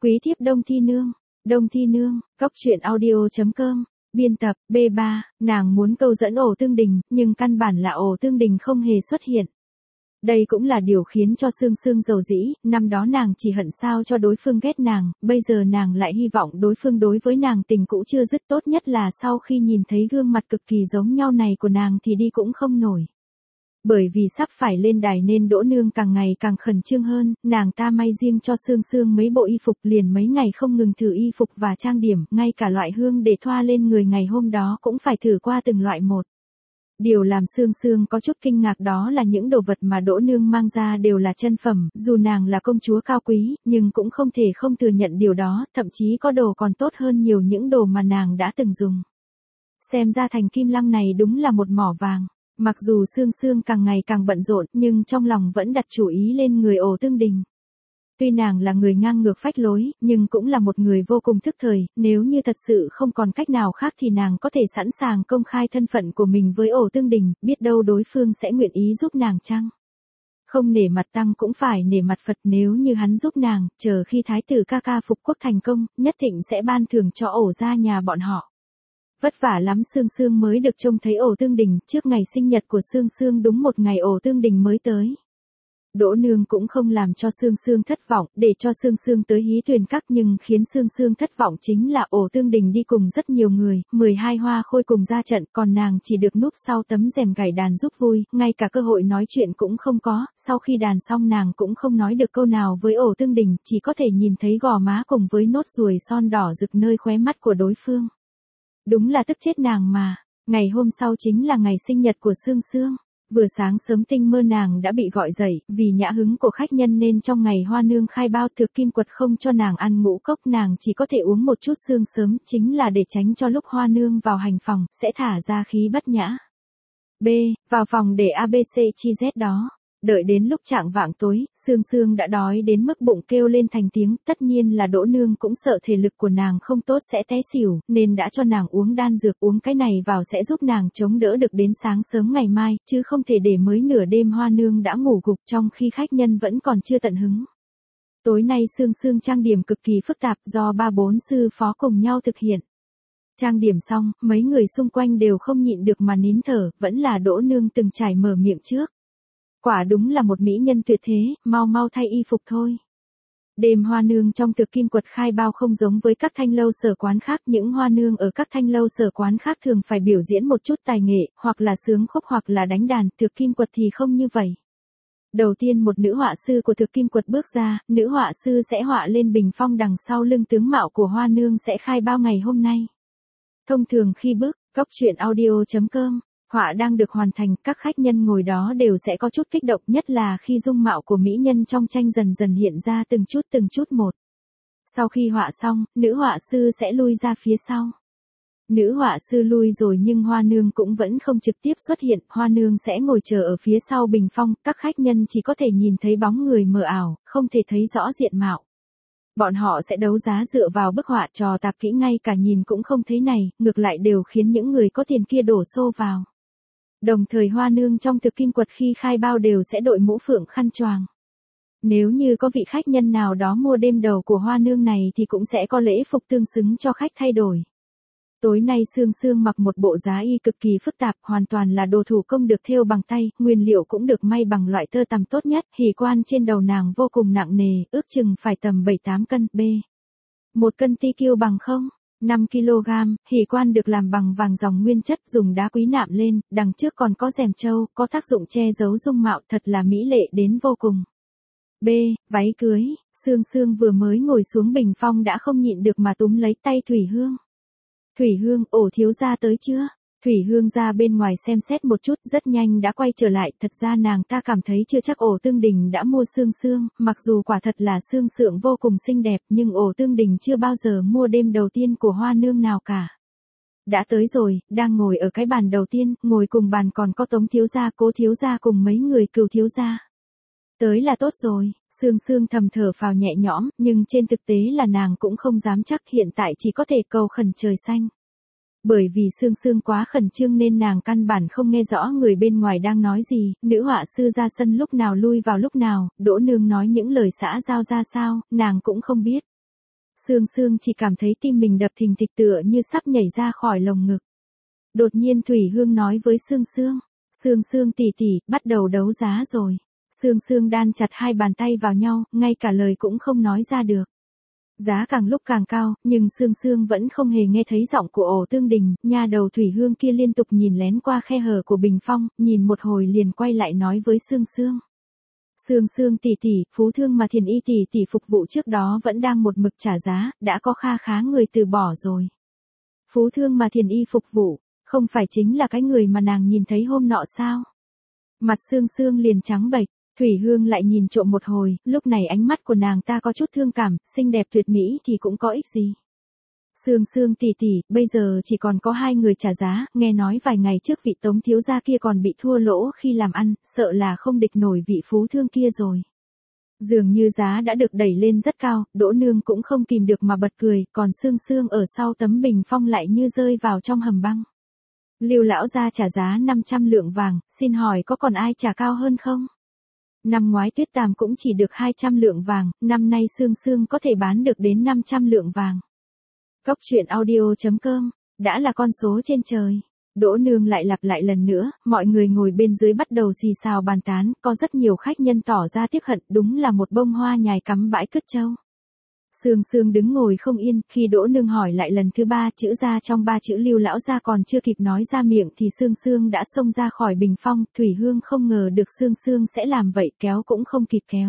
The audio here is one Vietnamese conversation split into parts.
Quý thiếp Đông Thi Nương, Cóc truyện audio.com, biên tập, B3, nàng muốn câu dẫn Ổ Tương Đình, nhưng căn bản là Ổ Tương Đình không hề xuất hiện. Đây cũng là điều khiến cho Sương Sương dầu dĩ, năm đó nàng chỉ hận sao cho đối phương ghét nàng, bây giờ nàng lại hy vọng đối phương đối với nàng tình cũ chưa dứt, tốt nhất là sau khi nhìn thấy gương mặt cực kỳ giống nhau này của nàng thì đi cũng không nổi. Bởi vì sắp phải lên đài nên Đỗ Nương càng ngày càng khẩn trương hơn, nàng ta may riêng cho Sương Sương mấy bộ y phục, liền mấy ngày không ngừng thử y phục và trang điểm, ngay cả loại hương để thoa lên người ngày hôm đó cũng phải thử qua từng loại một. Điều làm Sương Sương có chút kinh ngạc đó là những đồ vật mà Đỗ Nương mang ra đều là chân phẩm, dù nàng là công chúa cao quý, nhưng cũng không thể không thừa nhận điều đó, thậm chí có đồ còn tốt hơn nhiều những đồ mà nàng đã từng dùng. Xem ra Thành Kim Lăng này đúng là một mỏ vàng. Mặc dù Sương Sương càng ngày càng bận rộn, nhưng trong lòng vẫn đặt chủ ý lên người Ổ Tương Đình. Tuy nàng là người ngang ngược phách lối, nhưng cũng là một người vô cùng thức thời, nếu như thật sự không còn cách nào khác thì nàng có thể sẵn sàng công khai thân phận của mình với Ổ Tương Đình, biết đâu đối phương sẽ nguyện ý giúp nàng chăng? Không nể mặt Tăng cũng phải nể mặt Phật, nếu như hắn giúp nàng, chờ khi Thái tử ca ca phục quốc thành công, nhất định sẽ ban thưởng cho Ổ gia nhà bọn họ. Vất vả lắm Sương Sương mới được trông thấy Ổ Tương Đình, trước ngày sinh nhật của Sương Sương đúng một ngày Ổ Tương Đình mới tới. Đỗ Nương cũng không làm cho Sương Sương thất vọng, để cho Sương Sương tới Hí Tuyền Các, nhưng khiến Sương Sương thất vọng chính là Ổ Tương Đình đi cùng rất nhiều người, 12 hoa khôi cùng ra trận, còn nàng chỉ được núp sau tấm rèm gảy đàn giúp vui, ngay cả cơ hội nói chuyện cũng không có, sau khi đàn xong nàng cũng không nói được câu nào với Ổ Tương Đình, chỉ có thể nhìn thấy gò má cùng với nốt ruồi son đỏ rực nơi khóe mắt của đối phương. Đúng là tức chết nàng mà. Ngày hôm sau chính là ngày sinh nhật của Sương Sương. Vừa sáng sớm tinh mơ nàng đã bị gọi dậy, vì nhã hứng của khách nhân nên trong ngày Hoa Nương khai bao Thực Kim Quật không cho nàng ăn ngũ cốc, nàng chỉ có thể uống một chút sương sớm, chính là để tránh cho lúc Hoa Nương vào hành phòng, sẽ thả ra khí bất nhã. B. Vào phòng để ABC chi Z đó. Đợi đến lúc chạng vạng tối, Sương Sương đã đói đến mức bụng kêu lên thành tiếng, tất nhiên là Đỗ Nương cũng sợ thể lực của nàng không tốt sẽ té xỉu, nên đã cho nàng uống đan dược, uống cái này vào sẽ giúp nàng chống đỡ được đến sáng sớm ngày mai, chứ không thể để mới nửa đêm Hoa Nương đã ngủ gục trong khi khách nhân vẫn còn chưa tận hứng. Tối nay Sương Sương trang điểm cực kỳ phức tạp do 3-4 sư phó cùng nhau thực hiện. Trang điểm xong, mấy người xung quanh đều không nhịn được mà nín thở, vẫn là Đỗ Nương từng trải mở miệng trước. Quả đúng là một mỹ nhân tuyệt thế, mau thay y phục thôi. Đêm Hoa Nương trong Thực Kim Quật khai bao không giống với các thanh lâu sở quán khác, những Hoa Nương ở các thanh lâu sở quán khác thường phải biểu diễn một chút tài nghệ, hoặc là sướng khúc hoặc là đánh đàn, Thực Kim Quật thì không như vậy. Đầu tiên một nữ họa sư của Thực Kim Quật bước ra, nữ họa sư sẽ họa lên bình phong đằng sau lưng tướng mạo của Hoa Nương sẽ khai bao ngày hôm nay. Thông thường khi bước, Cóc truyện audio.com, họa đang được hoàn thành, các khách nhân ngồi đó đều sẽ có chút kích động, nhất là khi dung mạo của mỹ nhân trong tranh dần dần hiện ra từng chút một. Sau khi họa xong, nữ họa sư sẽ lui ra phía sau. Nữ họa sư lui rồi nhưng Hoa Nương cũng vẫn không trực tiếp xuất hiện, Hoa Nương sẽ ngồi chờ ở phía sau bình phong, các khách nhân chỉ có thể nhìn thấy bóng người mờ ảo, không thể thấy rõ diện mạo. Bọn họ sẽ đấu giá dựa vào bức họa, trò tạp kỹ ngay cả nhìn cũng không thấy này, ngược lại đều khiến những người có tiền kia đổ xô vào. Đồng thời Hoa Nương trong Thực Kim Quật khi khai bao đều sẽ đội mũ phượng khăn choàng. Nếu như có vị khách nhân nào đó mua đêm đầu của Hoa Nương này thì cũng sẽ có lễ phục tương xứng cho khách thay đổi. Tối nay Sương Sương mặc một bộ giá y cực kỳ phức tạp, hoàn toàn là đồ thủ công được thêu bằng tay, nguyên liệu cũng được may bằng loại tơ tằm tốt nhất, hỷ quan trên đầu nàng vô cùng nặng nề, ước chừng phải tầm 7-8 cân, B. 1 cân ti kiêu bằng 5 kg, hỷ quan được làm bằng vàng dòng nguyên chất, dùng đá quý nạm lên, đằng trước còn có rèm châu, có tác dụng che giấu dung mạo, thật là mỹ lệ đến vô cùng. B. Váy cưới, Sương Sương vừa mới ngồi xuống bình phong đã không nhịn được mà túm lấy tay Thủy Hương. Thủy Hương, Ổ thiếu gia tới chưa? Thủy Hương ra bên ngoài xem xét một chút, rất nhanh đã quay trở lại, thật ra nàng ta cảm thấy chưa chắc Ổ Tương Đình đã mua Sương Sương, mặc dù quả thật là Sương Sương vô cùng xinh đẹp, nhưng Ổ Tương Đình chưa bao giờ mua đêm đầu tiên của Hoa Nương nào cả. Đã tới rồi, đang ngồi ở cái bàn đầu tiên, ngồi cùng bàn còn có Tống thiếu gia, Cố thiếu gia cùng mấy người Cừu thiếu gia. Tới là tốt rồi, Sương Sương thầm thở phào nhẹ nhõm, nhưng trên thực tế là nàng cũng không dám chắc, hiện tại chỉ có thể cầu khẩn trời xanh. Bởi vì Sương Sương quá khẩn trương nên nàng căn bản không nghe rõ người bên ngoài đang nói gì, nữ họa sư ra sân lúc nào lui vào lúc nào, Đỗ Nương nói những lời xã giao ra sao, nàng cũng không biết. Sương Sương chỉ cảm thấy tim mình đập thình thịch tựa như sắp nhảy ra khỏi lồng ngực. Đột nhiên Thủy Hương nói với Sương Sương, Sương Sương tỷ tỷ, bắt đầu đấu giá rồi. Sương Sương đan chặt hai bàn tay vào nhau, ngay cả lời cũng không nói ra được. Giá càng lúc càng cao, nhưng Sương Sương vẫn không hề nghe thấy giọng của Ổ Tương Đình, nha đầu Thủy Hương kia liên tục nhìn lén qua khe hở của bình phong, nhìn một hồi liền quay lại nói với Sương Sương. Sương Sương tỷ tỷ, phú thương mà Thiền Y tỷ tỷ phục vụ trước đó vẫn đang một mực trả giá, đã có kha khá người từ bỏ rồi. Phú thương mà Thiền Y phục vụ, không phải chính là cái người mà nàng nhìn thấy hôm nọ sao? Mặt Sương Sương liền trắng bệch. Thủy Hương lại nhìn trộm một hồi, lúc này ánh mắt của nàng ta có chút thương cảm, xinh đẹp tuyệt mỹ thì cũng có ích gì. Sương Sương tỷ tỷ, bây giờ chỉ còn có hai người trả giá, nghe nói vài ngày trước vị Tống thiếu gia kia còn bị thua lỗ khi làm ăn, sợ là không địch nổi vị phú thương kia rồi. Dường như giá đã được đẩy lên rất cao, Đỗ Nương cũng không kìm được mà bật cười, còn Sương Sương ở sau tấm bình phong lại như rơi vào trong hầm băng. Lưu lão gia trả giá 500 lượng vàng, xin hỏi có còn ai trả cao hơn không? Năm ngoái Tuyết Tàm cũng chỉ được 200 lượng vàng, năm nay Sương Sương có thể bán được đến 500 lượng vàng. Cốc truyện audio.com, đã là con số trên trời. Đỗ Nương lại lặp lại lần nữa, mọi người ngồi bên dưới bắt đầu xì xào bàn tán, có rất nhiều khách nhân tỏ ra tiếc hận, đúng là một bông hoa nhài cắm bãi cứt trâu. Sương Sương đứng ngồi không yên, khi Đỗ Nương hỏi lại lần thứ ba chữ ra trong ba chữ Lưu lão gia còn chưa kịp nói ra miệng thì Sương Sương đã xông ra khỏi bình phong, Thủy Hương không ngờ được Sương Sương sẽ làm vậy, kéo cũng không kịp kéo.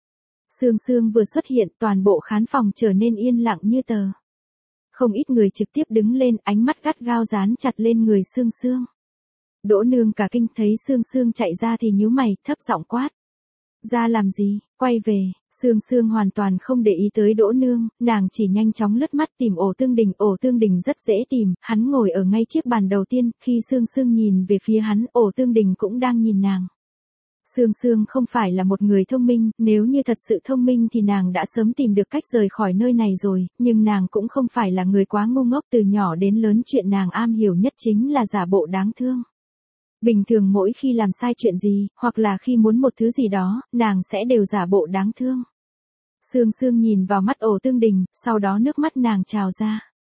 Sương Sương vừa xuất hiện, toàn bộ khán phòng trở nên yên lặng như tờ. Không ít người trực tiếp đứng lên, ánh mắt gắt gao dán chặt lên người Sương Sương. Đỗ Nương cả kinh thấy Sương Sương chạy ra thì nhíu mày, thấp giọng quát. Ra làm gì, quay về. Sương Sương hoàn toàn không để ý tới Đỗ Nương, nàng chỉ nhanh chóng lướt mắt tìm Ổ Tương Đình rất dễ tìm, hắn ngồi ở ngay chiếc bàn đầu tiên, khi Sương Sương nhìn về phía hắn, Ổ Tương Đình cũng đang nhìn nàng. Sương Sương không phải là một người thông minh, nếu như thật sự thông minh thì nàng đã sớm tìm được cách rời khỏi nơi này rồi, nhưng nàng cũng không phải là người quá ngu ngốc, từ nhỏ đến lớn chuyện nàng am hiểu nhất chính là giả bộ đáng thương. Bình thường mỗi khi làm sai chuyện gì, hoặc là khi muốn một thứ gì đó, nàng sẽ đều giả bộ đáng thương. Sương Sương nhìn vào mắt Ổ Tương Đình, sau đó nước mắt nàng trào ra.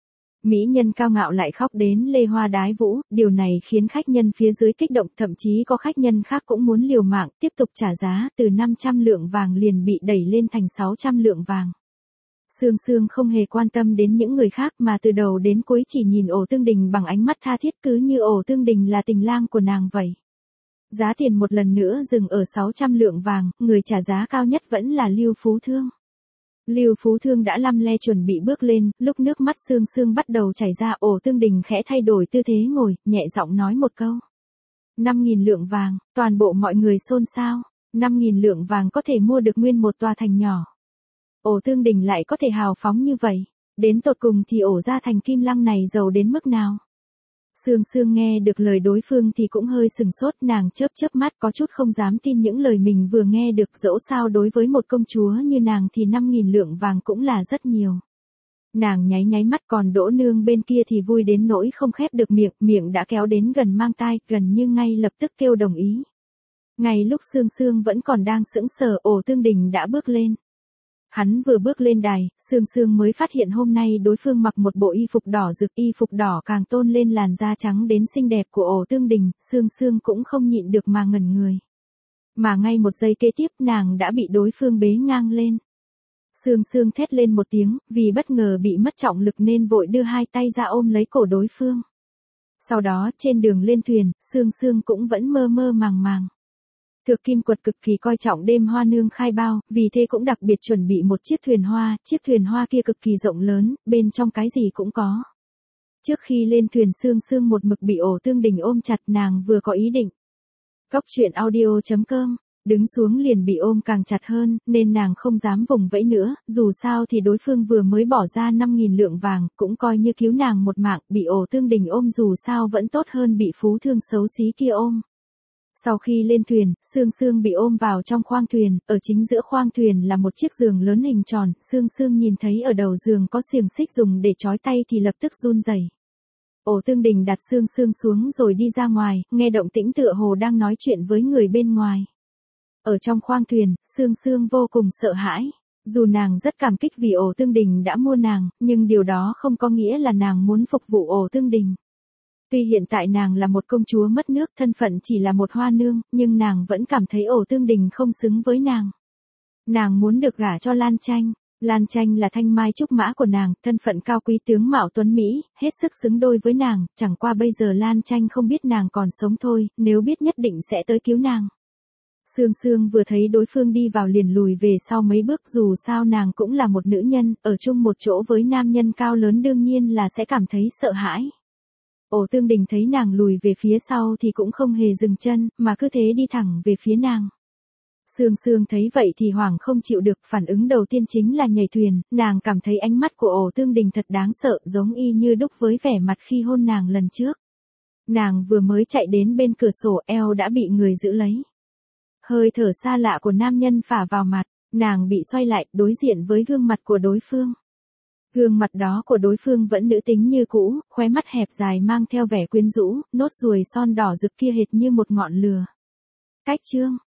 Mỹ nhân cao ngạo lại khóc đến lê hoa đái vũ, điều này khiến khách nhân phía dưới kích động, thậm chí có khách nhân khác cũng muốn liều mạng, tiếp tục trả giá, từ 500 lượng vàng liền bị đẩy lên thành 600 lượng vàng. Sương Sương không hề quan tâm đến những người khác mà từ đầu đến cuối chỉ nhìn Ổ Tương Đình bằng ánh mắt tha thiết, cứ như Ổ Tương Đình là tình lang của nàng vậy. Giá tiền một lần nữa dừng ở 600 lượng vàng, người trả giá cao nhất vẫn là Lưu Phú Thương. Lưu Phú Thương đã lăm le chuẩn bị bước lên, lúc nước mắt Sương Sương bắt đầu chảy ra, Ổ Tương Đình khẽ thay đổi tư thế ngồi, nhẹ giọng nói một câu. 5.000 lượng vàng, toàn bộ mọi người xôn xao, 5.000 lượng vàng có thể mua được nguyên một tòa thành nhỏ. Ổ Tương Đình lại có thể hào phóng như vậy, đến tột cùng thì Ổ gia thành Kim Lăng này giàu đến mức nào? Sương Sương nghe được lời đối phương thì cũng hơi sừng sốt, nàng chớp chớp mắt có chút không dám tin những lời mình vừa nghe được, dẫu sao đối với một công chúa như nàng thì 5.000 lượng vàng cũng là rất nhiều. Nàng nháy nháy mắt, còn Đỗ Nương bên kia thì vui đến nỗi không khép được miệng, miệng đã kéo đến gần mang tai, gần như ngay lập tức kêu đồng ý. Ngay lúc Sương Sương vẫn còn đang sững sờ, Ổ Tương Đình đã bước lên. Hắn vừa bước lên đài, Sương Sương mới phát hiện hôm nay đối phương mặc một bộ y phục đỏ rực, y phục đỏ càng tôn lên làn da trắng đến xinh đẹp của Ổ Tương Đình, Sương Sương cũng không nhịn được mà ngẩn người. Mà ngay một giây kế tiếp nàng đã bị đối phương bế ngang lên. Sương Sương thét lên một tiếng, vì bất ngờ bị mất trọng lực nên vội đưa hai tay ra ôm lấy cổ đối phương. Sau đó trên đường lên thuyền, Sương Sương cũng vẫn mơ mơ màng màng. Thược Kim Quật cực kỳ coi trọng đêm hoa nương khai bao, vì thế cũng đặc biệt chuẩn bị một chiếc thuyền hoa kia cực kỳ rộng lớn, bên trong cái gì cũng có. Trước khi lên thuyền Sương Sương một mực bị Ổ Tương Đình ôm chặt, nàng vừa có ý định. Cốc truyện audio.com, đứng xuống liền bị ôm càng chặt hơn, nên nàng không dám vùng vẫy nữa, dù sao thì đối phương vừa mới bỏ ra 5.000 lượng vàng, cũng coi như cứu nàng một mạng, bị Ổ Tương Đình ôm dù sao vẫn tốt hơn bị phú thương xấu xí kia ôm. Sau khi lên thuyền, Sương Sương bị ôm vào trong khoang thuyền, ở chính giữa khoang thuyền là một chiếc giường lớn hình tròn, Sương Sương nhìn thấy ở đầu giường có xiềng xích dùng để trói tay thì lập tức run rẩy. Ổ Tương Đình đặt Sương Sương xuống rồi đi ra ngoài, nghe động tĩnh tựa hồ đang nói chuyện với người bên ngoài. Ở trong khoang thuyền, Sương Sương vô cùng sợ hãi. Dù nàng rất cảm kích vì Ổ Tương Đình đã mua nàng, nhưng điều đó không có nghĩa là nàng muốn phục vụ Ổ Tương Đình. Tuy hiện tại nàng là một công chúa mất nước, thân phận chỉ là một hoa nương, nhưng nàng vẫn cảm thấy Ổ Tương Đình không xứng với nàng. Nàng muốn được gả cho Lan Tranh. Lan Tranh là thanh mai trúc mã của nàng, thân phận cao quý tướng mạo tuấn Mỹ, hết sức xứng đôi với nàng, chẳng qua bây giờ Lan Tranh không biết nàng còn sống thôi, nếu biết nhất định sẽ tới cứu nàng. Sương Sương vừa thấy đối phương đi vào liền lùi về sau mấy bước, dù sao nàng cũng là một nữ nhân, ở chung một chỗ với nam nhân cao lớn đương nhiên là sẽ cảm thấy sợ hãi. Ổ Tương Đình thấy nàng lùi về phía sau thì cũng không hề dừng chân, mà cứ thế đi thẳng về phía nàng. Sương Sương thấy vậy thì hoảng không chịu được, phản ứng đầu tiên chính là nhảy thuyền, nàng cảm thấy ánh mắt của Ổ Tương Đình thật đáng sợ, giống y như đúc với vẻ mặt khi hôn nàng lần trước. Nàng vừa mới chạy đến bên cửa sổ, eo đã bị người giữ lấy. Hơi thở xa lạ của nam nhân phả vào mặt, nàng bị xoay lại, đối diện với gương mặt của đối phương. Gương mặt đó của đối phương vẫn nữ tính như cũ, khóe mắt hẹp dài mang theo vẻ quyến rũ, nốt ruồi son đỏ rực kia hệt như một ngọn lửa. Cách chương